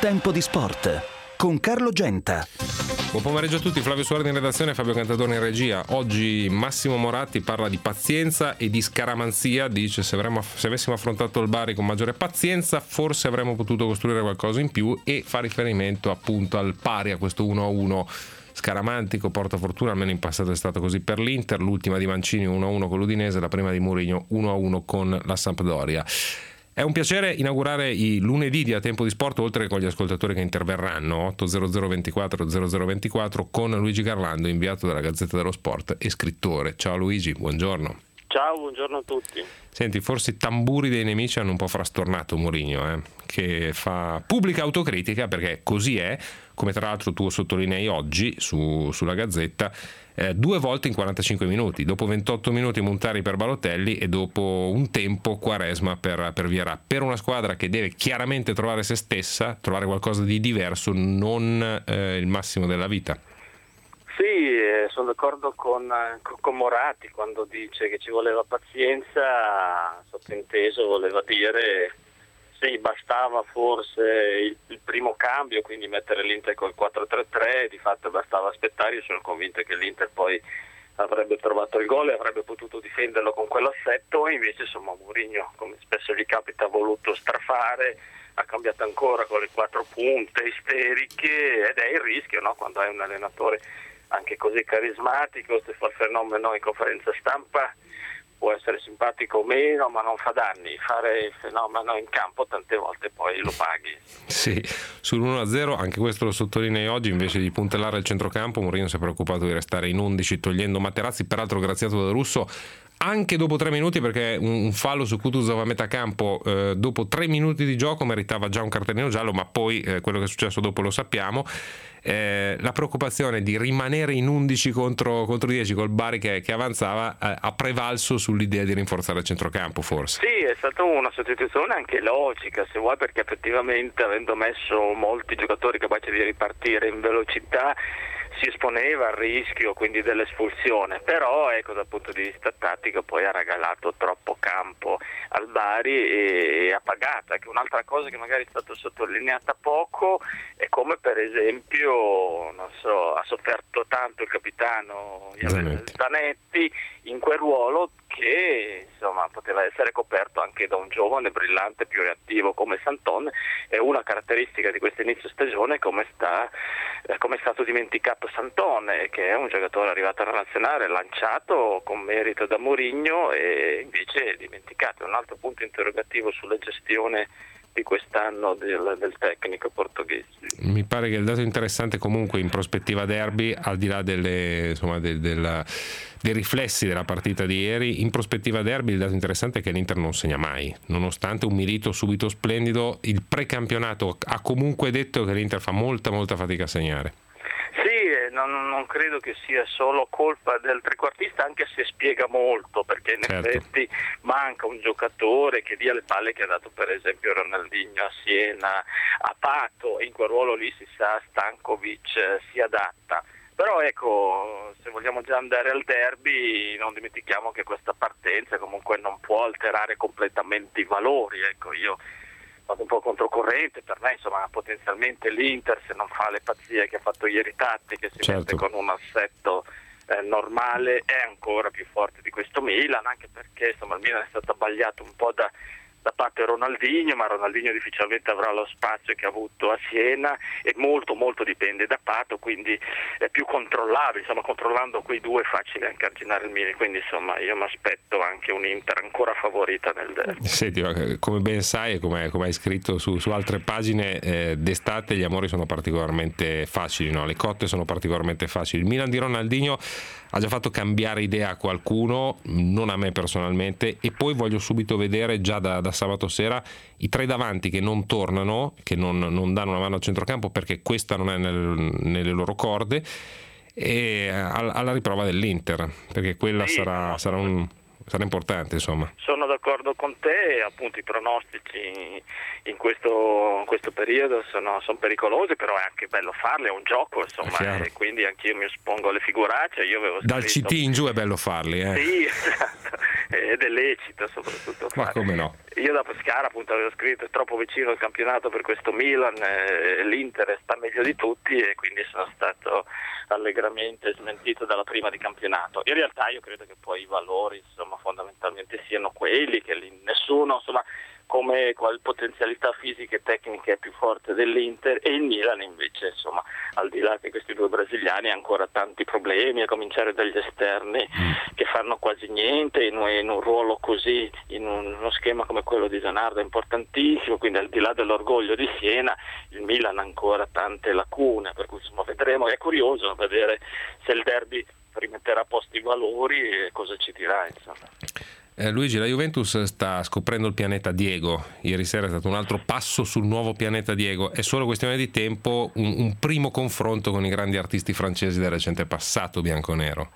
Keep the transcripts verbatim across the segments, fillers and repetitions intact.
Tempo di Sport con Carlo Genta. Buon pomeriggio a tutti, Flavio Suardi in redazione, Fabio Cantadone in regia. Oggi Massimo Moratti parla di pazienza e di scaramanzia, dice se, avremmo, se avessimo affrontato il Bari con maggiore pazienza forse avremmo potuto costruire qualcosa in più, e fa riferimento appunto al pari, a questo uno a uno scaramantico, porta fortuna, almeno in passato è stato così per l'Inter, l'ultima di Mancini uno a uno con l'Udinese, la prima di Mourinho uno a uno con la Sampdoria. È un piacere inaugurare i lunedì di A Tempo di Sport, oltre che con gli ascoltatori che interverranno, otto zero zero ventiquattro zero zero ventiquattro, con Luigi Garlando, inviato della Gazzetta dello Sport e scrittore. Ciao Luigi, buongiorno. Ciao, buongiorno a tutti. Senti, forse i tamburi dei nemici hanno un po' frastornato Mourinho, eh, che fa pubblica autocritica, perché così è, come tra l'altro tu sottolinei oggi su, sulla Gazzetta, eh, due volte in quarantacinque minuti, dopo ventotto minuti Montari per Balotelli e dopo un tempo Quaresma per, per Vieira, per una squadra che deve chiaramente trovare se stessa, trovare qualcosa di diverso, non eh, il massimo della vita. Sì, eh, sono d'accordo con, con Moratti quando dice che ci voleva pazienza, sottinteso voleva dire sì, bastava forse il, il primo cambio, quindi mettere l'Inter col quattro tre tre, di fatto bastava aspettare. Io sono convinto che l'Inter poi avrebbe trovato il gol e avrebbe potuto difenderlo con quell'assetto, e invece insomma Mourinho, come spesso gli capita, ha voluto strafare, ha cambiato ancora con le quattro punte isteriche, ed è il rischio, no? Quando hai un allenatore anche così carismatico, se fa il fenomeno in conferenza stampa può essere simpatico o meno, ma non fa danni. Fare il fenomeno in campo tante volte poi lo paghi. Sì, sull'uno a zero, anche questo lo sottolinei oggi, invece di puntellare il centrocampo, Mourinho si è preoccupato di restare in undici togliendo Materazzi, peraltro graziato da Russo anche dopo tre minuti, perché un fallo su Kutuzov a metà campo eh, dopo tre minuti di gioco meritava già un cartellino giallo, ma poi eh, quello che è successo dopo lo sappiamo. Eh, la preoccupazione di rimanere in undici contro, contro dieci col Bari che, che avanzava eh, ha prevalso sull'idea di rinforzare il centrocampo, forse. Sì, è stata una sostituzione anche logica, se vuoi, perché effettivamente, avendo messo molti giocatori capaci di ripartire in velocità, si esponeva al rischio quindi dell'espulsione, però ecco, dal punto di vista tattico poi ha regalato troppo campo al Bari e, e ha pagato. Che un'altra cosa che magari è stata sottolineata poco è come per esempio, non so, ha sofferto tanto il capitano Zanetti, Zanetti in quel ruolo, che insomma poteva essere coperto anche da un giovane brillante più reattivo come Santon. È una caratteristica di questo inizio stagione come sta eh, come è stato dimenticato Santon, che è un giocatore arrivato alla nazionale, lanciato con merito da Mourinho, e invece è dimenticato. Un altro punto interrogativo sulla gestione di quest'anno del, del tecnico portoghese. Mi pare che il dato interessante comunque in prospettiva derby, al di là delle, insomma, del, del, dei riflessi della partita di ieri, in prospettiva derby il dato interessante è che l'Inter non segna mai, nonostante un Milito subito splendido. Il precampionato ha comunque detto che l'Inter fa molta molta fatica a segnare. Non, non credo che sia solo colpa del trequartista, anche se spiega molto, perché in certo. effetti manca un giocatore che dia le palle che ha dato per esempio Ronaldinho a Siena, a Pato, e in quel ruolo lì si sa Stankovic si adatta. Però ecco, se vogliamo già andare al derby, non dimentichiamo che questa partenza comunque non può alterare completamente i valori. Ecco, io un po' controcorrente, per me insomma potenzialmente l'Inter, se non fa le pazzie che ha fatto ieri tattiche, si certo. mette con un assetto eh, normale, è ancora più forte di questo Milan, anche perché insomma il Milan è stato abbagliato un po' da da parte Ronaldinho, ma Ronaldinho difficilmente avrà lo spazio che ha avuto a Siena, e molto molto dipende da Pato, quindi è più controllabile, insomma controllando quei due è facile anche arginare il Milan, quindi insomma io mi aspetto anche un Inter ancora favorita nel derby. Senti, come ben sai e come, come hai scritto su, su altre pagine, eh, d'estate gli amori sono particolarmente facili, no? Le cotte sono particolarmente facili. Il Milan di Ronaldinho ha già fatto cambiare idea a qualcuno, non a me personalmente, e poi voglio subito vedere già da, da sabato sera i tre davanti che non tornano, che non, non danno una mano al centrocampo perché questa non è nel, nelle loro corde, e alla riprova dell'Inter, perché quella sì, sarà, sarà, un, sarà importante, insomma. Sono d'accordo con te, appunto i pronostici in questo, in questo periodo sono, sono pericolosi, però è anche bello farli, è un gioco, insomma, e quindi anch'io mi espongo alle figuracce. Io avevo Dal scritto... C T in giù è bello farli, eh? Sì, esatto. ed è lecito soprattutto Ma fare. come no? Io da Pescara appunto avevo scritto: è troppo vicino al campionato per questo Milan, eh, l'Inter sta meglio di tutti, e quindi sono stato allegramente smentito dalla prima di campionato. In realtà io credo che poi i valori insomma fondamentalmente siano quelli, che lì nessuno insomma come qual potenzialità fisiche e tecniche è più forte dell'Inter, e il Milan invece insomma al di là che questi due brasiliani ha ancora tanti problemi, a cominciare dagli esterni che fanno quasi niente in un, in un ruolo così, in un, uno schema come quello di Zanardo importantissimo, quindi al di là dell'orgoglio di Siena il Milan ha ancora tante lacune, per cui insomma vedremo. È curioso vedere se il derby rimetterà a posto i valori e cosa ci dirà insomma. Eh, Luigi, la Juventus sta scoprendo il pianeta Diego. Ieri sera è stato un altro passo sul nuovo pianeta Diego. È solo questione di tempo, un, un primo confronto con i grandi artisti francesi del recente passato bianconero.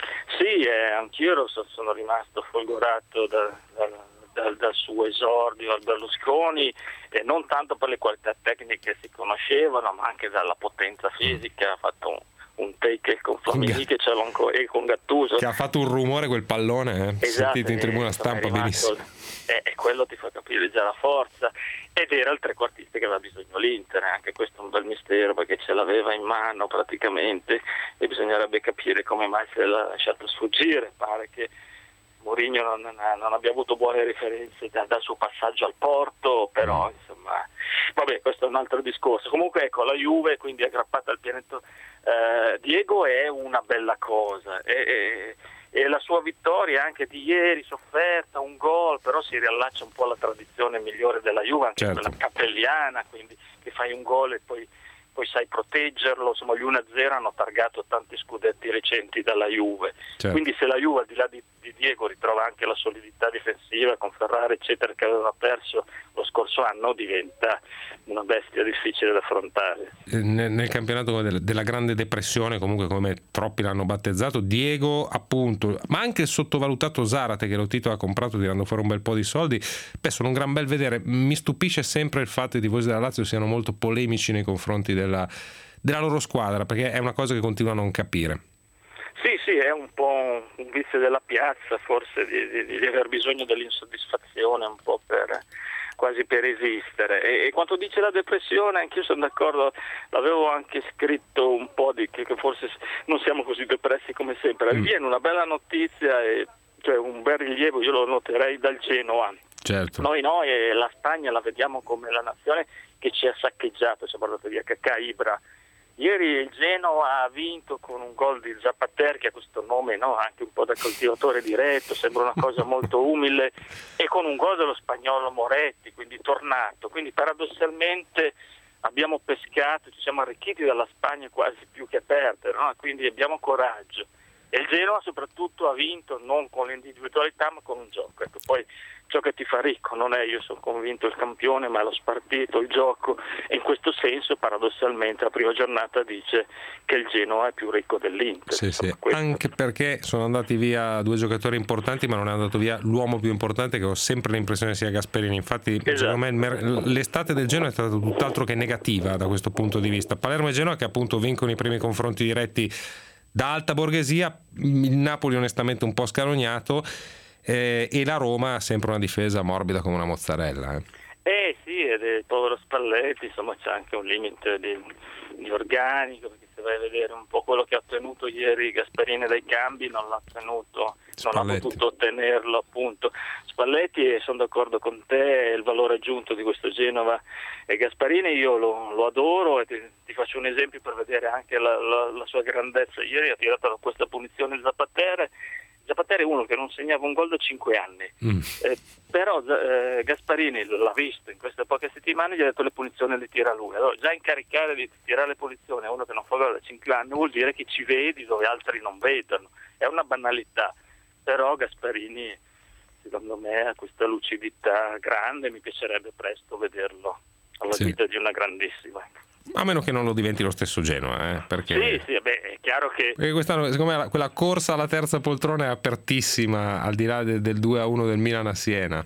Sì, eh, anch'io sono rimasto folgorato da, da, da, dal suo esordio al Berlusconi, e non tanto per le qualità tecniche che si conoscevano, ma anche dalla potenza fisica. Ha fatto un un take con Flamini che ce l'ho ancora, e con Gattuso che ha fatto un rumore quel pallone, eh? Esatto, sentito in tribuna stampa benissimo, e eh, quello ti fa capire già la forza, ed era il trequartista che aveva bisogno l'Inter. Anche questo è un bel mistero, perché ce l'aveva in mano praticamente e bisognerebbe capire come mai se l'ha lasciato sfuggire. Pare che Mourinho non, non abbia avuto buone referenze da, dal suo passaggio al Porto, però insomma vabbè, questo è un altro discorso. Comunque ecco, la Juve quindi aggrappata al pianeta eh, Diego è una bella cosa, e, e, e la sua vittoria anche di ieri, sofferta, un gol, però si riallaccia un po' alla tradizione migliore della Juve, anche certo, quella capelliana, quindi che fai un gol e poi poi sai proteggerlo. Insomma, gli uno a zero hanno targato tanti scudetti recenti dalla Juve, certo. Quindi se la Juve al di là di, di Diego ritrova anche la solidità difensiva con Ferrari eccetera, che aveva perso lo scorso anno, diventa una bestia difficile da affrontare. Nel, nel campionato della grande depressione, comunque come troppi l'hanno battezzato, Diego appunto, ma anche il sottovalutato Zarate, che lo Tito ha comprato tirando fuori un bel po' di soldi, beh, sono un gran bel vedere. Mi stupisce sempre il fatto che i tifosi della Lazio siano molto polemici nei confronti della, della loro squadra, perché è una cosa che continuo a non capire. Sì, sì, è un po' un vizio della piazza, forse di, di, di aver bisogno dell'insoddisfazione un po' per quasi per esistere. E, e quanto dice la depressione, anch'io sono d'accordo, l'avevo anche scritto un po' di che, che forse non siamo così depressi come sempre. Mm. Viene una bella notizia, e, cioè un bel rilievo, io lo noterei dal Genoa. Certo. Noi noi e la Spagna la vediamo come la nazione che ci ha saccheggiato, ci ha portato via Cacà, Ibra. Ieri il Genoa ha vinto con un gol di Zapater, che ha questo nome, no? Anche un po' da coltivatore diretto, sembra una cosa molto umile, e con un gol dello spagnolo Moretti, quindi tornato. Quindi paradossalmente abbiamo pescato, ci siamo arricchiti dalla Spagna quasi più che perdere, no? Quindi abbiamo coraggio. E il Genoa soprattutto ha vinto non con l'individualità ma con un gioco. Ecco, poi ciò che ti fa ricco non è io sono convinto il campione, ma è lo spartito, il gioco, e in questo senso paradossalmente la prima giornata dice che il Genoa è più ricco dell'Inter. Sì, sì. Anche perché sono andati via due giocatori importanti, ma non è andato via l'uomo più importante, che ho sempre l'impressione sia Gasperini. Infatti esatto, secondo me l'estate del Genoa è stata tutt'altro che negativa da questo punto di vista. Palermo e Genoa che appunto vincono i primi confronti diretti da alta borghesia, il Napoli onestamente un po' scalognato, eh, e la Roma ha sempre una difesa morbida come una mozzarella. Eh, eh sì, ed è il povero Spalletti, insomma c'è anche un limite di, di organico, perché se vai a vedere un po' quello che ha ottenuto ieri Gasperini dai cambi, non l'ha ottenuto, non ha potuto ottenerlo appunto Spalletti, e sono d'accordo con te, il valore aggiunto di questo Genova e Gasperini io lo, lo adoro, e ti, ti faccio un esempio per vedere anche la, la, la sua grandezza. Ieri ha tirato questa punizione il Zapater. Zapater è uno che non segnava un gol da cinque anni, mm. eh, però eh, Gasparini l'ha visto in queste poche settimane, gli ha detto le punizioni le tira lui. Allora già incaricare di tirare le punizioni a uno che non fa gol da cinque anni vuol dire che ci vedi dove altri non vedono. È una banalità, però Gasparini secondo me ha questa lucidità grande, mi piacerebbe presto vederlo alla sì. vita di una grandissima. A meno che non lo diventi lo stesso Genoa, eh, perché sì, sì, beh, è chiaro che perché quest'anno secondo me quella corsa alla terza poltrona è apertissima, al di là del, del due a uno del Milan a Siena.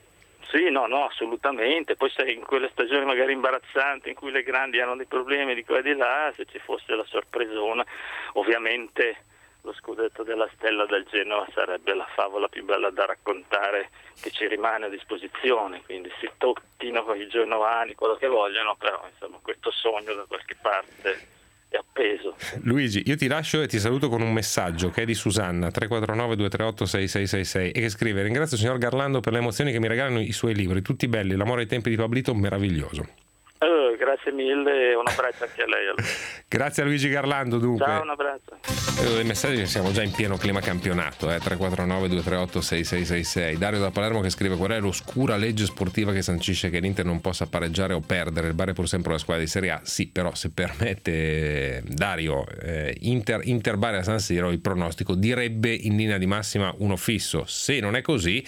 Sì, no, no, assolutamente. Poi sei in quelle stagioni magari imbarazzanti in cui le grandi hanno dei problemi di qua e di là, se ci fosse la sorpresona, ovviamente lo scudetto della Stella del Genoa sarebbe la favola più bella da raccontare che ci rimane a disposizione, quindi si tocchino i genovani, quello che vogliono, però insomma questo sogno da qualche parte è appeso. Luigi, io ti lascio e ti saluto con un messaggio che è di Susanna, tre quattro nove due tre otto sei sei sei sei, e che scrive: ringrazio il signor Garlando per le emozioni che mi regalano i suoi libri, tutti belli, l'amore ai tempi di Pablito meraviglioso. Oh, grazie mille e un abbraccio anche a lei. Allora. Grazie a Luigi Garlando, dunque. Ciao, un abbraccio. Vedo dei messaggi che siamo già in pieno clima campionato, eh? tre quattro nove due tre otto sei sei sei sei. Dario da Palermo che scrive: qual è l'oscura legge sportiva che sancisce che l'Inter non possa pareggiare o perdere? Il Bari è pur sempre una squadra di Serie A. Sì, però se permette Dario, eh, Inter, Inter Bari a San Siro, il pronostico direbbe in linea di massima uno fisso. Se non è così,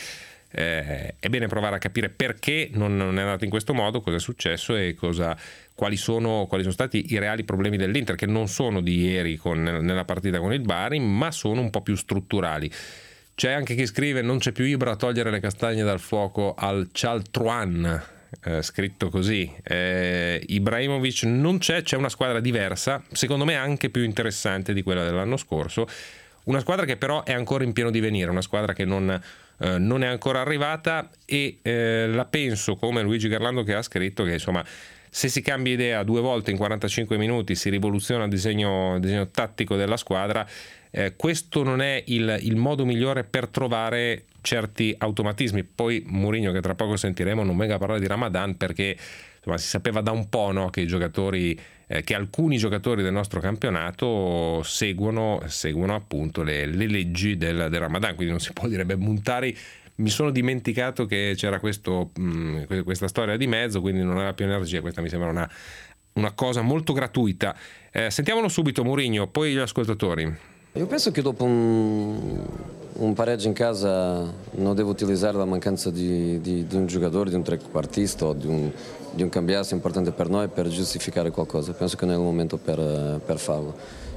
Eh, è bene provare a capire perché non, non è andato in questo modo, cosa è successo e cosa, quali sono, quali sono stati i reali problemi dell'Inter, che non sono di ieri con, nella partita con il Bari, ma sono un po' più strutturali. C'è anche chi scrive: non c'è più Ibra a togliere le castagne dal fuoco al Cialtruan, eh, scritto così. eh, Ibrahimovic non c'è, c'è una squadra diversa, secondo me anche più interessante di quella dell'anno scorso, una squadra che però è ancora in pieno divenire, una squadra che non Uh, non è ancora arrivata e eh, la penso come Luigi Garlando, che ha scritto che insomma se si cambia idea due volte in quarantacinque minuti, si rivoluziona il disegno, il disegno tattico della squadra, eh, questo non è il, il modo migliore per trovare certi automatismi. Poi Mourinho, che tra poco sentiremo, non venga a parlare di Ramadan, perché insomma si sapeva da un po', no, che i giocatori eh, che alcuni giocatori del nostro campionato seguono, seguono appunto le, le leggi del, del Ramadan, quindi non si può dire: beh, Montari, mi sono dimenticato che c'era questo, mh, questa storia di mezzo, quindi non aveva più energia. Questa mi sembra una, una cosa molto gratuita. Eh, sentiamolo subito Mourinho, poi gli ascoltatori. Io penso che dopo un, un pareggio in casa non devo utilizzare la mancanza di, di, di un giocatore, di un trequartista o di un, di un cambiasso importante per noi per giustificare qualcosa. Penso che non è il momento per, per farlo.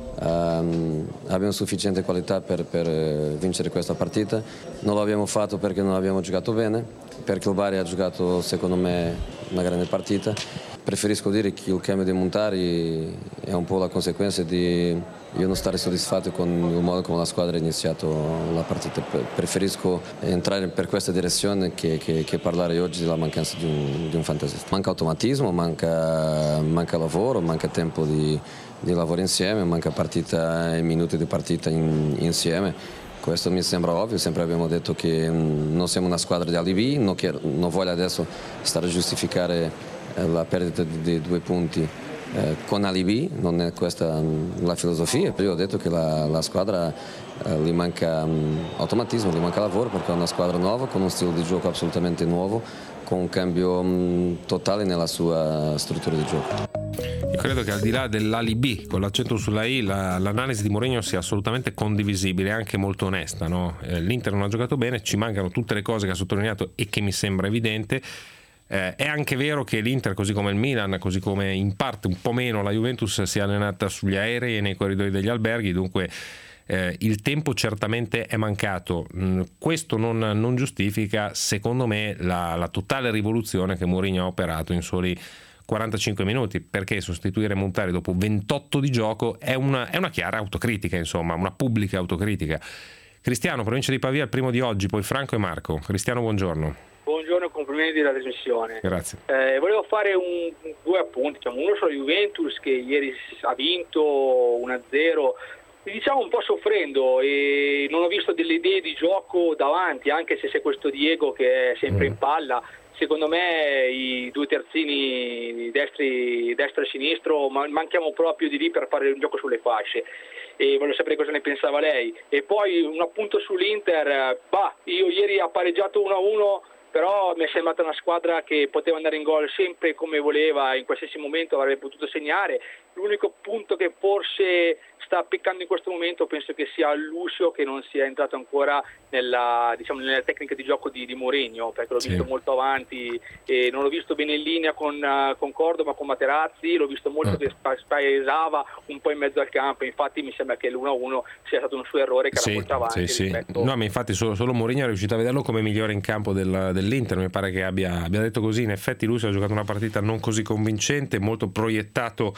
Um, abbiamo sufficiente qualità per, per vincere questa partita. Non l'abbiamo fatto perché non abbiamo giocato bene, perché il Bari ha giocato secondo me una grande partita. Preferisco dire che il cambio di Montari è un po' la conseguenza di io non stare soddisfatto con il modo come la squadra ha iniziato la partita. Preferisco entrare per questa direzione che, che, che parlare oggi della mancanza di un, di un fantasista. Manca automatismo, manca, manca lavoro, manca tempo di, di lavoro insieme, manca partita e minuti di partita in, insieme. Questo mi sembra ovvio, sempre abbiamo detto che non siamo una squadra di alibi, non, non voglio adesso stare a giustificare la perdita di due punti eh, con alibi, non è questa la filosofia. Io ho detto che la, la squadra eh, gli manca um, automatismo, gli manca lavoro, perché è una squadra nuova, con un stile di gioco assolutamente nuovo, con un cambio um, totale nella sua struttura di gioco. Io credo che al di là dell'alibi, con l'accento sulla I, la, l'analisi di Mourinho sia assolutamente condivisibile e anche molto onesta, no? eh, L'Inter non ha giocato bene, ci mancano tutte le cose che ha sottolineato e che mi sembra evidente. Eh, è anche vero che l'Inter, così come il Milan, così come in parte un po' meno la Juventus, si è allenata sugli aerei e nei corridoi degli alberghi, dunque eh, il tempo certamente è mancato. Mm, questo non, non giustifica, secondo me, la, la totale rivoluzione che Mourinho ha operato in soli quarantacinque minuti, perché sostituire Montari dopo ventotto di gioco è una, è una chiara autocritica, insomma, una pubblica autocritica. Cristiano, provincia di Pavia, il primo di oggi, poi Franco e Marco. Cristiano, buongiorno. Buongiorno e complimenti della trasmissione. Grazie. Eh, volevo fare un, due appunti, diciamo, uno sulla Juventus che ieri ha vinto uno a zero, diciamo un po' soffrendo, e non ho visto delle idee di gioco davanti, anche se c'è questo Diego che è sempre mm. in palla. Secondo me i due terzini destri, destro e sinistro manchiamo proprio di lì per fare un gioco sulle fasce, e voglio sapere cosa ne pensava lei. E poi un appunto sull'Inter, bah, io ieri ho pareggiato uno a uno, però mi è sembrata una squadra che poteva andare in gol sempre come voleva, in qualsiasi momento avrebbe potuto segnare. L'unico punto che forse sta peccando in questo momento penso che sia Lucio, che non sia entrato ancora nella, diciamo, nella tecnica di gioco di, di Mourinho, perché l'ho sì. visto molto avanti e non l'ho visto bene in linea con, uh, con Cordova, con Materazzi, l'ho visto molto mm. che spaesava un po' in mezzo al campo. Infatti mi sembra che l'uno a uno sia stato un suo errore, che sì, era molto avanti sì, rispetto... sì. No, ma infatti solo, solo Mourinho è riuscito a vederlo come migliore in campo del, dell'Inter. Mi pare che abbia, abbia detto così. In effetti Lucio ha giocato una partita non così convincente, molto proiettato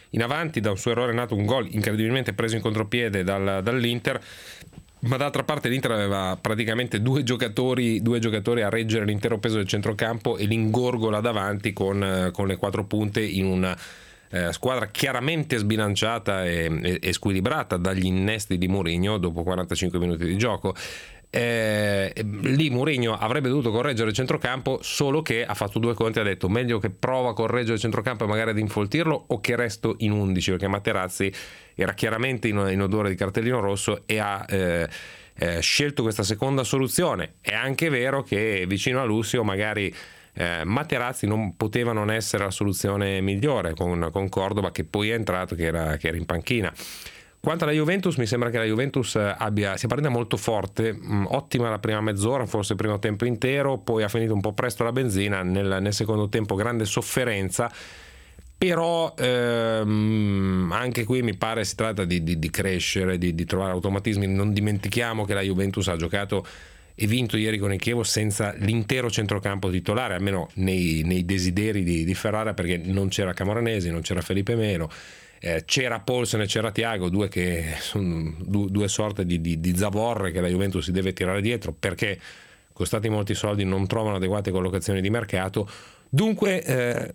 in avanti, da un suo errore è nato un gol incredibilmente preso in contropiede dal, dall'Inter, ma d'altra parte l'Inter aveva praticamente due giocatori, due giocatori a reggere l'intero peso del centrocampo e l'ingorgo là davanti con, con le quattro punte in una eh, squadra chiaramente sbilanciata e, e, e squilibrata dagli innesti di Mourinho dopo quarantacinque minuti di gioco. Eh, lì Mourinho avrebbe dovuto correggere il centrocampo, solo che ha fatto due conti, ha detto meglio che prova a correggere il centrocampo e magari ad infoltirlo o che resto in undici, perché Materazzi era chiaramente in, in odore di cartellino rosso e ha eh, eh, scelto questa seconda soluzione. È anche vero che vicino a Lucio magari eh, Materazzi non poteva non essere la soluzione migliore con, con Cordova, che poi è entrato, che era, che era in panchina. Quanto alla Juventus, mi sembra che la Juventus abbia, sia partita molto forte, mh, ottima la prima mezz'ora, forse il primo tempo intero, poi ha finito un po' presto la benzina, nel, nel secondo tempo grande sofferenza, però ehm, anche qui mi pare si tratta di, di, di crescere, di, di trovare automatismi. Non dimentichiamo che la Juventus ha giocato e vinto ieri con il Chievo senza l'intero centrocampo titolare, almeno nei, nei desideri di, di Ferrara, perché non c'era Camoranesi, non c'era Felipe Melo. Eh, c'era Paulsen e c'era Thiago, due che sono due, due sorte di, di, di zavorre che la Juventus si deve tirare dietro, perché costati molti soldi non trovano adeguate collocazioni di mercato. Dunque eh,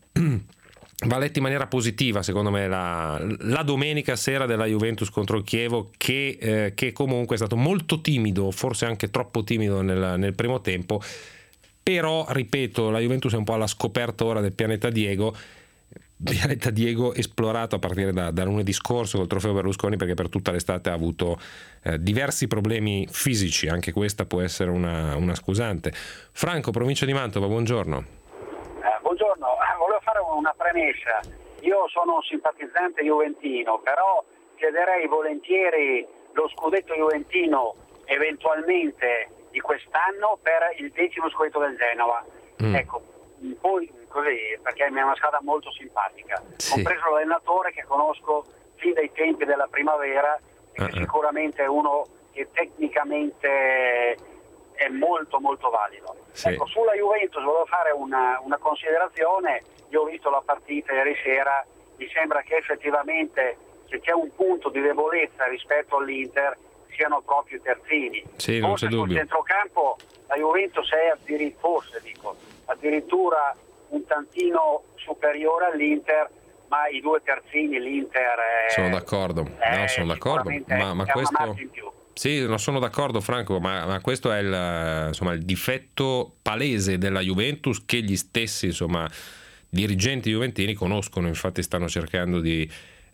va letto in maniera positiva secondo me la, la domenica sera della Juventus contro il Chievo, che, eh, che comunque è stato molto timido, forse anche troppo timido nel, nel primo tempo, però ripeto, la Juventus è un po' alla scoperta ora del pianeta Diego. Pianeta Diego esplorato a partire da, da lunedì scorso col trofeo Berlusconi, perché per tutta l'estate ha avuto eh, diversi problemi fisici, anche questa può essere una, una scusante. Franco, provincia di Mantova, buongiorno. Eh, buongiorno, volevo fare una premessa. Io sono un simpatizzante juventino, però chiederei volentieri lo scudetto juventino eventualmente di quest'anno per il decimo scudetto del Genova. Mm. Ecco, poi così, perché mi è una squadra molto simpatica, sì. Compreso l'allenatore che conosco fin dai tempi della primavera e che uh-uh. sicuramente è uno che tecnicamente è molto molto valido. Sì. Ecco, sulla Juventus volevo fare una, una considerazione. Io ho visto la partita ieri sera, mi sembra che effettivamente se c'è un punto di debolezza rispetto all'Inter siano proprio i terzini. Sì, non forse c'è dubbio. Sul centrocampo la Juventus è addirittura, forse dico, addirittura un tantino superiore all'Inter, ma i due terzini l'Inter è, sono d'accordo, no, sono d'accordo, ma, ma questo in più. Sì, non sono d'accordo Franco, ma, ma questo è il, insomma, il difetto palese della Juventus, che gli stessi insomma dirigenti juventini conoscono, infatti stanno cercando di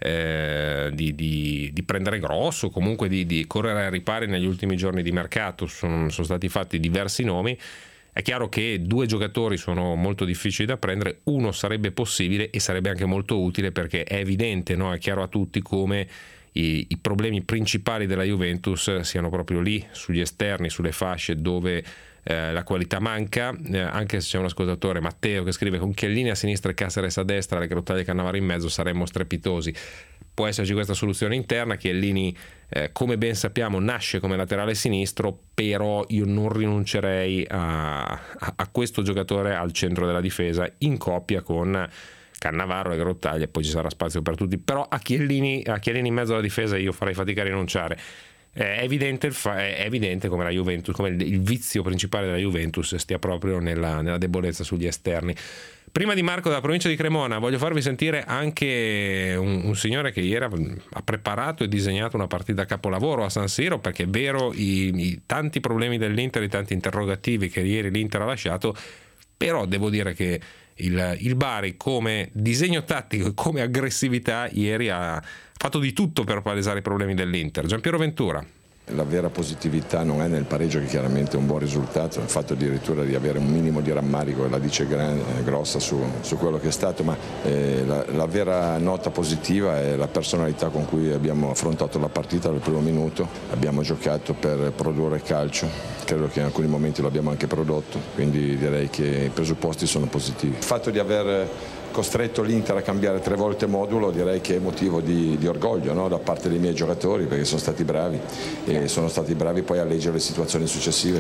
Eh, di, di, di prendere grosso, comunque di, di correre ai ripari negli ultimi giorni di mercato. Sono, sono stati fatti diversi nomi. È chiaro che due giocatori sono molto difficili da prendere, uno sarebbe possibile e sarebbe anche molto utile, perché è evidente, no? È chiaro a tutti come i, i problemi principali della Juventus siano proprio lì, sugli esterni, sulle fasce dove Eh, la qualità manca, eh, anche se c'è un ascoltatore, Matteo, che scrive: con Chiellini a sinistra e Caceres a destra, le Grottaglie e Cannavaro in mezzo saremmo strepitosi. Può esserci questa soluzione interna. Chiellini eh, come ben sappiamo nasce come laterale sinistro, però io non rinuncerei a, a, a questo giocatore al centro della difesa in coppia con Cannavaro e Grottaglie, poi ci sarà spazio per tutti, però a Chiellini, a Chiellini in mezzo alla difesa io farei fatica a rinunciare. È evidente, il fa- è evidente come la Juventus, come il, il vizio principale della Juventus stia proprio nella, nella debolezza sugli esterni. Prima di Marco dalla provincia di Cremona voglio farvi sentire anche un, un signore che ieri ha preparato e disegnato una partita capolavoro a San Siro, perché è vero i, i tanti problemi dell'Inter, i tanti interrogativi che ieri l'Inter ha lasciato, però devo dire che il, il Bari come disegno tattico e come aggressività ieri ha fatto di tutto per palesare i problemi dell'Inter. Giampiero Ventura. La vera positività non è nel pareggio, che chiaramente è un buon risultato, il fatto addirittura di avere un minimo di rammarico la dice gran, grossa su, su quello che è stato, ma eh, la, la vera nota positiva è la personalità con cui abbiamo affrontato la partita dal primo minuto. Abbiamo giocato per produrre calcio, credo che in alcuni momenti lo abbiamo anche prodotto, quindi direi che i presupposti sono positivi. Il fatto di aver costretto l'Inter a cambiare tre volte modulo direi che è motivo di, di orgoglio, no? Da parte dei miei giocatori, perché sono stati bravi e sono stati bravi poi a leggere le situazioni successive.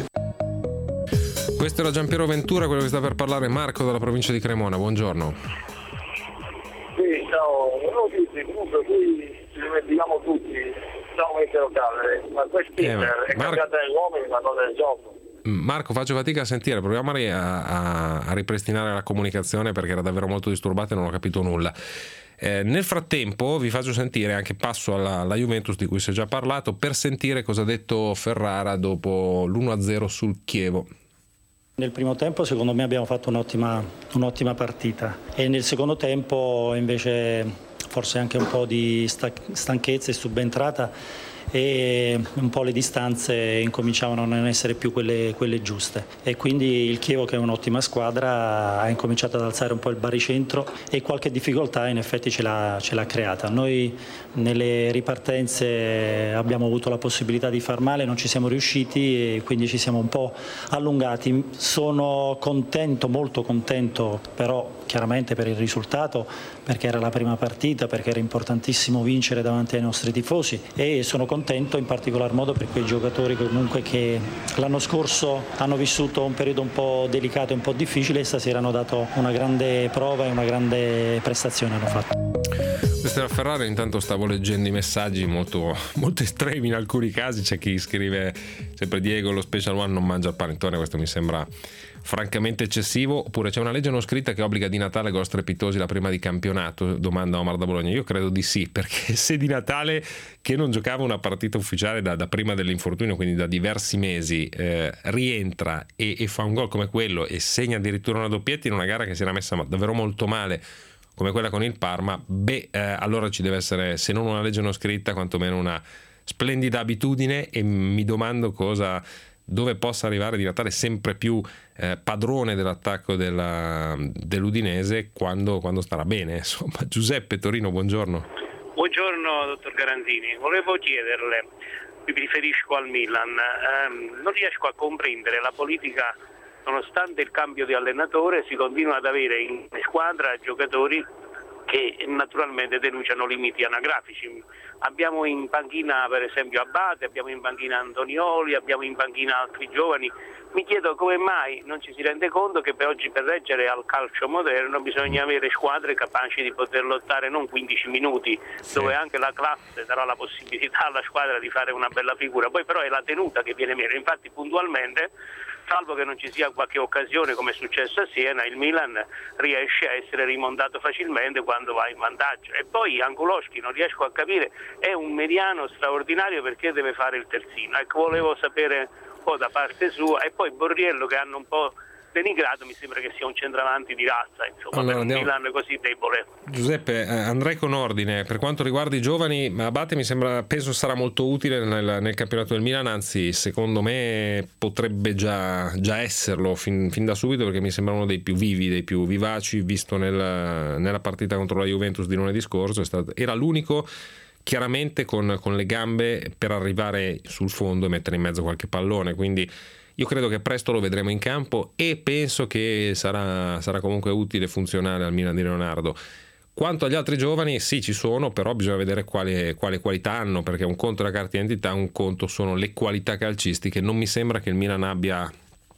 Questo era Giampiero Ventura, quello che sta per parlare Marco dalla provincia di Cremona. Buongiorno. Sì, ciao, volevo ragazzi, comunque qui ci dimentichiamo tutti, siamo mente locale, ma quest'Inter Eh, è Marco- cambiata negli uomini ma non nel gioco. Marco, faccio fatica a sentire, proviamo a, a, a ripristinare la comunicazione perché era davvero molto disturbata e non ho capito nulla. Eh, nel frattempo vi faccio sentire, anche passo alla, alla Juventus di cui si è già parlato, per sentire cosa ha detto Ferrara dopo l'uno a zero sul Chievo. Nel primo tempo secondo me abbiamo fatto un'ottima, un'ottima partita e nel secondo tempo invece forse anche un po' di stanchezza è subentrata e un po' le distanze incominciavano a non essere più quelle, quelle giuste e quindi il Chievo, che è un'ottima squadra, ha incominciato ad alzare un po' il baricentro e qualche difficoltà in effetti ce l'ha, ce l'ha creata. Noi nelle ripartenze abbiamo avuto la possibilità di far male, non ci siamo riusciti e quindi ci siamo un po' allungati. Sono contento, molto contento però chiaramente per il risultato, perché era la prima partita, perché era importantissimo vincere davanti ai nostri tifosi e sono contento in particolar modo per quei giocatori comunque che l'anno scorso hanno vissuto un periodo un po' delicato e un po' difficile e stasera hanno dato una grande prova e una grande prestazione hanno fatto. Questa era Ferrari. Intanto stavo leggendo i messaggi molto, molto estremi in alcuni casi. C'è chi scrive sempre: Diego, lo Special One non mangia il panettone. Questo mi sembra francamente eccessivo. Oppure c'è una legge non scritta che obbliga di Natale gol strepitosi la prima di campionato, domanda Omar da Bologna. Io credo di sì, perché se Di Natale, che non giocava una partita ufficiale da, da prima dell'infortunio, quindi da diversi mesi, eh, rientra e, e fa un gol come quello e segna addirittura una doppietta in una gara che si era messa davvero molto male come quella con il Parma, beh, eh, allora ci deve essere, se non una legge non scritta, quantomeno una splendida abitudine. E mi domando cosa, dove possa arrivare Di Natale sempre più eh, padrone dell'attacco della, dell'Udinese quando, quando starà bene. Insomma, Giuseppe, Torino, buongiorno. Buongiorno dottor Garandini, volevo chiederle, mi riferisco al Milan, ehm, non riesco a comprendere la politica. Nonostante il cambio di allenatore, si continua ad avere in squadra giocatori che naturalmente denunciano limiti anagrafici. Abbiamo in panchina per esempio Abate, abbiamo in panchina Antonioli, abbiamo in panchina altri giovani. Mi chiedo come mai non ci si rende conto che per oggi, per reggere al calcio moderno, bisogna avere squadre capaci di poter lottare non quindici minuti, sì, dove anche la classe darà la possibilità alla squadra di fare una bella figura. Poi però è la tenuta che viene meno. Infatti puntualmente, salvo che non ci sia qualche occasione come è successo a Siena, il Milan riesce a essere rimontato facilmente quando va in vantaggio. E poi Ankulowski, non riesco a capire, è un mediano straordinario, perché deve fare il terzino. Ecco, volevo sapere un po' da parte sua. E poi Borriello, che hanno un po' denigrato, mi sembra che sia un centravanti di razza, insomma, allora, per un andiamo... Milan così debole. Giuseppe, eh, andrei con ordine. Per quanto riguarda i giovani, Abate mi sembra, penso sarà molto utile nel, nel campionato del Milan, anzi secondo me potrebbe già, già esserlo fin, fin da subito, perché mi sembra uno dei più vivi, dei più vivaci, visto nel, nella partita contro la Juventus di lunedì scorso. È stato, era l'unico chiaramente con, con le gambe per arrivare sul fondo e mettere in mezzo qualche pallone, quindi io credo che presto lo vedremo in campo e penso che sarà, sarà comunque utile e funzionale al Milan di Leonardo. Quanto agli altri giovani, sì, ci sono, però bisogna vedere quale, quale qualità hanno, perché un conto è la carta d'identità, un conto sono le qualità calcistiche. Non mi sembra che il Milan abbia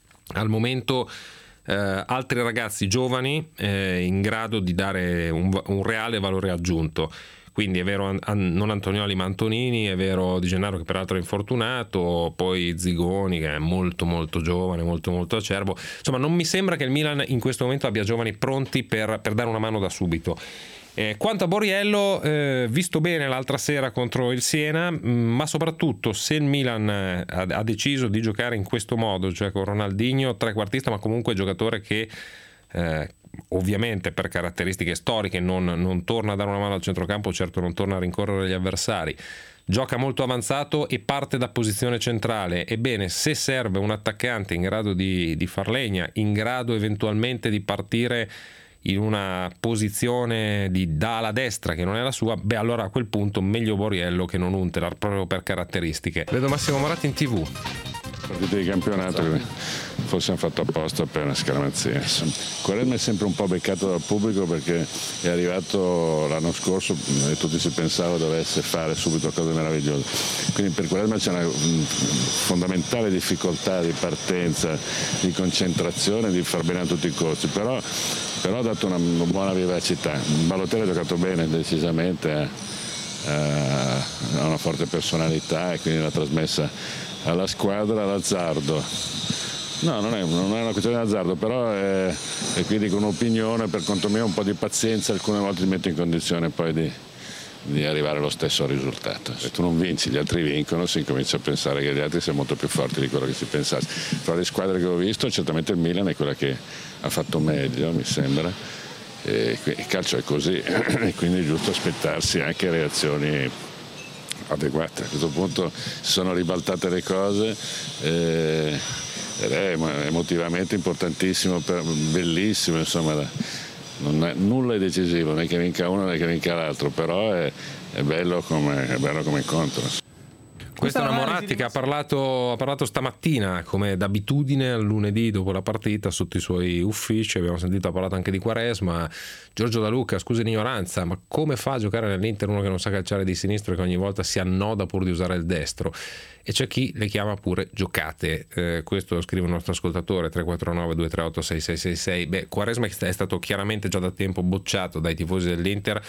al momento eh, altri ragazzi giovani eh, in grado di dare un, un reale valore aggiunto. Quindi è vero an- non Antonioli ma Antonini, è vero Di Gennaro che peraltro è infortunato, poi Zigoni che è molto molto giovane, molto molto acerbo. Insomma, non mi sembra che il Milan in questo momento abbia giovani pronti per, per dare una mano da subito. Eh, quanto a Borriello, eh, visto bene l'altra sera contro il Siena, mh, ma soprattutto se il Milan ha, ha deciso di giocare in questo modo, cioè con Ronaldinho trequartista, ma comunque giocatore che eh, ovviamente per caratteristiche storiche non, non torna a dare una mano al centrocampo, certo non torna a rincorrere gli avversari, gioca molto avanzato e parte da posizione centrale. Ebbene, se serve un attaccante in grado di, di far legna, in grado eventualmente di partire in una posizione di da alla destra che non è la sua, beh allora a quel punto meglio Borriello che non Huntelaar, proprio per caratteristiche. Vedo Massimo Moratti in tv. Partite di campionato che forse hanno fatto apposta per scaramanzia. Quaresma è sempre un po' beccato dal pubblico perché è arrivato l'anno scorso e tutti si pensava dovesse fare subito cose meravigliose. Quindi per Quaresma c'è una fondamentale difficoltà di partenza, di concentrazione, di far bene a tutti i costi, però, però ha dato una, una buona vivacità. Balotelli ha giocato bene, decisamente, eh, ha una forte personalità e quindi l'ha trasmessa alla squadra. L'azzardo, no, non è, non è una questione di azzardo, però è, è quindi con un'opinione, per conto mio un po' di pazienza alcune volte ti mette in condizione poi di, di arrivare allo stesso risultato. Se tu non vinci, gli altri vincono, si incomincia a pensare che gli altri siano molto più forti di quello che si pensasse. Fra le squadre che ho visto certamente il Milan è quella che ha fatto meglio, mi sembra, e il calcio è così e quindi è giusto aspettarsi anche reazioni adeguate. A questo punto si sono ribaltate le cose, eh, ed è emotivamente importantissimo, per, bellissimo, insomma, non è, nulla è decisivo, né che vinca uno né che vinca l'altro, però è, è, bello come, è bello come incontro. Questa è una Moratti che ha parlato, ha parlato stamattina, come d'abitudine, al lunedì dopo la partita sotto i suoi uffici. Abbiamo sentito, ha parlato anche di Quaresma. Giorgio Da Luca, scusa l'ignoranza, ma come fa a giocare nell'Inter uno che non sa calciare di sinistro e che ogni volta si annoda pur di usare il destro? E c'è chi le chiama pure giocate. Eh, questo lo scrive un nostro ascoltatore, tre quattro nove due tre otto sei sei sei sei. Beh, Quaresma è stato chiaramente già da tempo bocciato dai tifosi dell'Inter,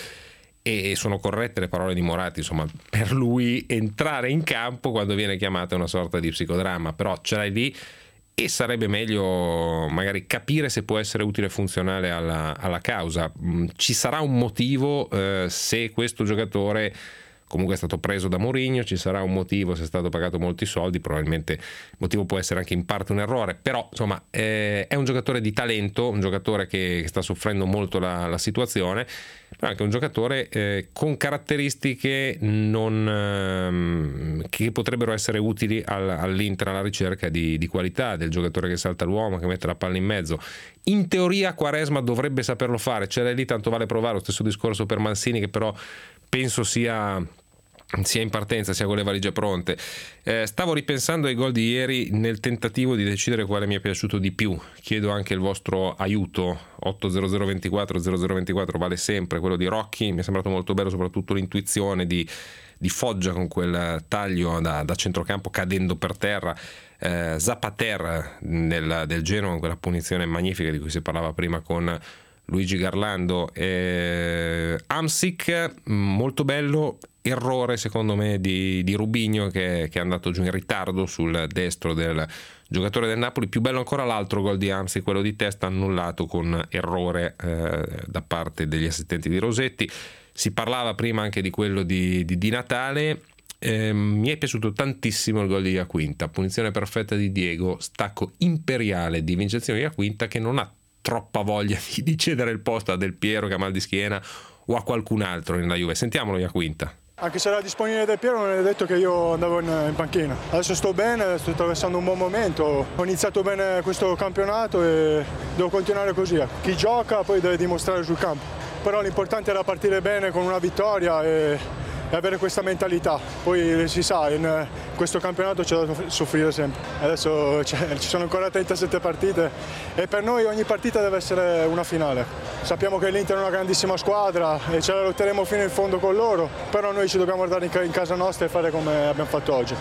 e sono corrette le parole di Moratti, insomma, per lui entrare in campo quando viene chiamato è una sorta di psicodramma, però ce l'hai lì e sarebbe meglio magari capire se può essere utile e funzionale alla, alla causa. Ci sarà un motivo eh, se questo giocatore comunque è stato preso da Mourinho, ci sarà un motivo se è stato pagato molti soldi, probabilmente il motivo può essere anche in parte un errore, però insomma eh, è un giocatore di talento, un giocatore che sta soffrendo molto la, la situazione, però anche un giocatore eh, con caratteristiche non, ehm, che potrebbero essere utili al, all'Inter, alla ricerca di, di qualità del giocatore che salta l'uomo, che mette la palla in mezzo. In teoria Quaresma dovrebbe saperlo fare, c'è lì, tanto vale provare. Lo stesso discorso per Mancini, che però penso sia sia in partenza, sia con le valigie pronte. Eh, stavo ripensando ai gol di ieri nel tentativo di decidere quale mi è piaciuto di più. Chiedo anche il vostro aiuto. otto zero zero due quattro zero zero due quattro vale sempre. Quello di Rocchi mi è sembrato molto bello, soprattutto l'intuizione di, di Foggia con quel taglio da, da centrocampo cadendo per terra. eh, Zapater nel, del Genoa, con quella punizione magnifica di cui si parlava prima con Luigi Garlando. eh, Hamsik molto bello. Errore secondo me di, di Rubinho che, che è andato giù in ritardo sul destro del giocatore del Napoli. Più bello ancora l'altro gol di Hamsik, quello di testa annullato con errore eh, da parte degli assistenti di Rosetti. Si parlava prima anche di quello di, di, di Natale. Eh, mi è piaciuto tantissimo il gol di Iaquinta, punizione perfetta di Diego, stacco imperiale di Vincenzo Iaquinta, che non ha troppa voglia di, di cedere il posto a Del Piero che ha mal di schiena o a qualcun altro nella Juve. Sentiamolo Iaquinta. Anche se era disponibile Del Piero non è detto che io andavo in, in panchina. Adesso sto bene, sto attraversando un buon momento, ho iniziato bene questo campionato e devo continuare così. Chi gioca poi deve dimostrare sul campo, però l'importante era partire bene con una vittoria e, e avere questa mentalità. Poi si sa, in questo campionato c'è da soffrire sempre. Adesso ci sono ancora trentasette partite e per noi ogni partita deve essere una finale. Sappiamo che l'Inter è una grandissima squadra e ce la lotteremo fino in fondo con loro, però noi ci dobbiamo guardare in casa nostra e fare come abbiamo fatto oggi.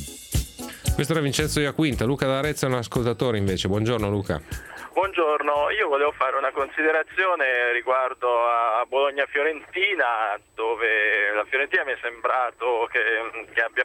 Questo era Vincenzo Iaquinta. Luca d'Arezzo è un ascoltatore invece. Buongiorno Luca. Buongiorno, io volevo fare una considerazione riguardo a Bologna-Fiorentina, dove la Fiorentina mi è sembrato che, che abbia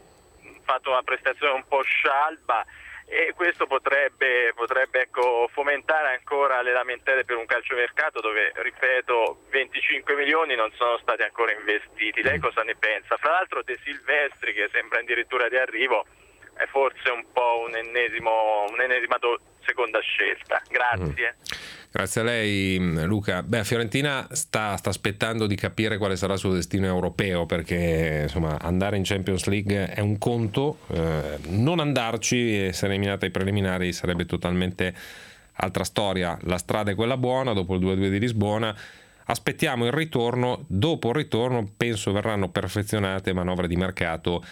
fatto una prestazione un po' scialba e questo potrebbe, potrebbe ecco, fomentare ancora le lamentele per un calciomercato dove, ripeto, venticinque milioni non sono stati ancora investiti. Lei cosa ne pensa? Fra l'altro De Silvestri, che sembra addirittura di arrivo, è forse un po' un ennesimo, un'ennesima do- seconda scelta. Grazie. Mm. Grazie a lei Luca. Beh, Fiorentina sta, sta aspettando di capire quale sarà il suo destino europeo, perché insomma andare in Champions League è un conto, eh, non andarci e essere eliminata ai preliminari sarebbe totalmente altra storia. La strada è quella buona dopo il due a due di Lisbona. Aspettiamo il ritorno. Dopo il ritorno penso verranno perfezionate manovre di mercato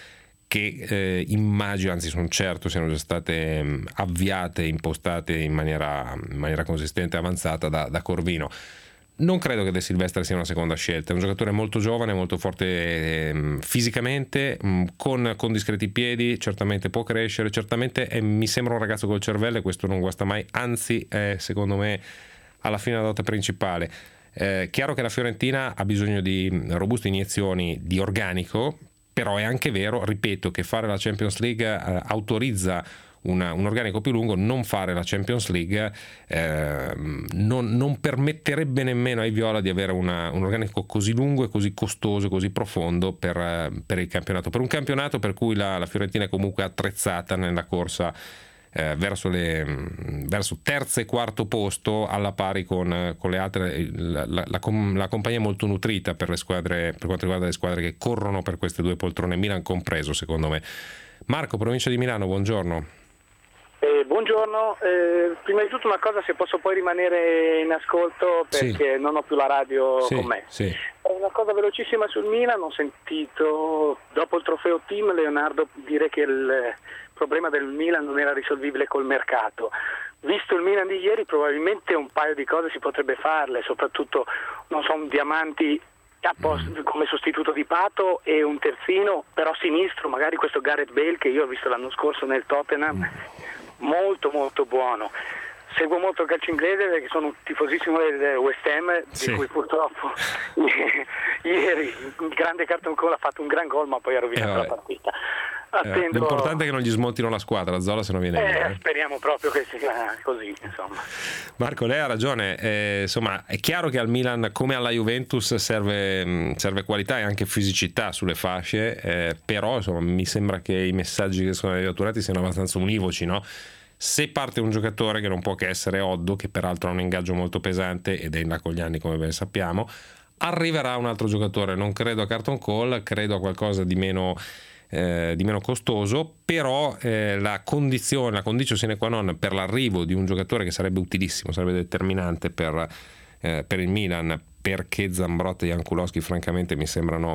che eh, immagino, anzi sono certo, siano già state mh, avviate, impostate in maniera, in maniera consistente e avanzata da, da Corvino. Non credo che De Silvestri sia una seconda scelta, è un giocatore molto giovane, molto forte eh, fisicamente, mh, con, con discreti piedi, certamente può crescere, certamente è, mi sembra un ragazzo col cervello e questo non guasta mai, anzi è secondo me alla fine la dote principale. Eh, chiaro che la Fiorentina ha bisogno di robuste iniezioni di organico, però è anche vero, ripeto, che fare la Champions League eh, autorizza una, un organico più lungo, non fare la Champions League eh, non, non permetterebbe nemmeno ai viola di avere una, un organico così lungo e così costoso, così profondo per, per il campionato, per un campionato per cui la, la Fiorentina è comunque attrezzata nella corsa eh, verso, le, verso terzo e quarto posto, alla pari con, con le altre. La, la, la, la compagnia è molto nutrita per le squadre, per quanto riguarda le squadre che corrono per queste due poltrone, Milan compreso secondo me. Marco, provincia di Milano, buongiorno. Eh, buongiorno, eh, prima di tutto una cosa, se posso poi rimanere in ascolto perché sì. non ho più la radio sì, con me. Sì. Una cosa velocissima sul Milan, ho sentito dopo il trofeo team Leonardo dire che il problema del Milan non era risolvibile col mercato. Visto il Milan di ieri probabilmente un paio di cose si potrebbe farle, soprattutto non so, un Diamanti come sostituto di Pato e un terzino però sinistro, magari questo Gareth Bale che io ho visto l'anno scorso nel Tottenham, molto molto buono. Seguo molto il calcio inglese perché sono un tifosissimo del West Ham, sì. di cui purtroppo ieri il grande Carton Cole ha fatto un gran gol ma poi ha rovinato eh, la partita. Attendo... Eh, l'importante è che non gli smontino la squadra, Zola, se non viene eh, via, eh. Speriamo proprio che sia così, insomma. Marco, lei ha ragione, eh, insomma è chiaro che al Milan come alla Juventus serve, serve qualità e anche fisicità sulle fasce, eh, però insomma mi sembra che i messaggi che sono arrivati siano abbastanza univoci, no? Se parte un giocatore che non può che essere Oddo, che peraltro ha un ingaggio molto pesante ed è in là con gli anni come ben sappiamo, arriverà un altro giocatore, non credo a Carton Cole, credo a qualcosa di meno Eh, di meno costoso, però eh, la condizione, la condizione sine qua non per l'arrivo di un giocatore che sarebbe utilissimo, sarebbe determinante per, eh, per il Milan, perché Zambrotta e Jankulowski francamente mi sembrano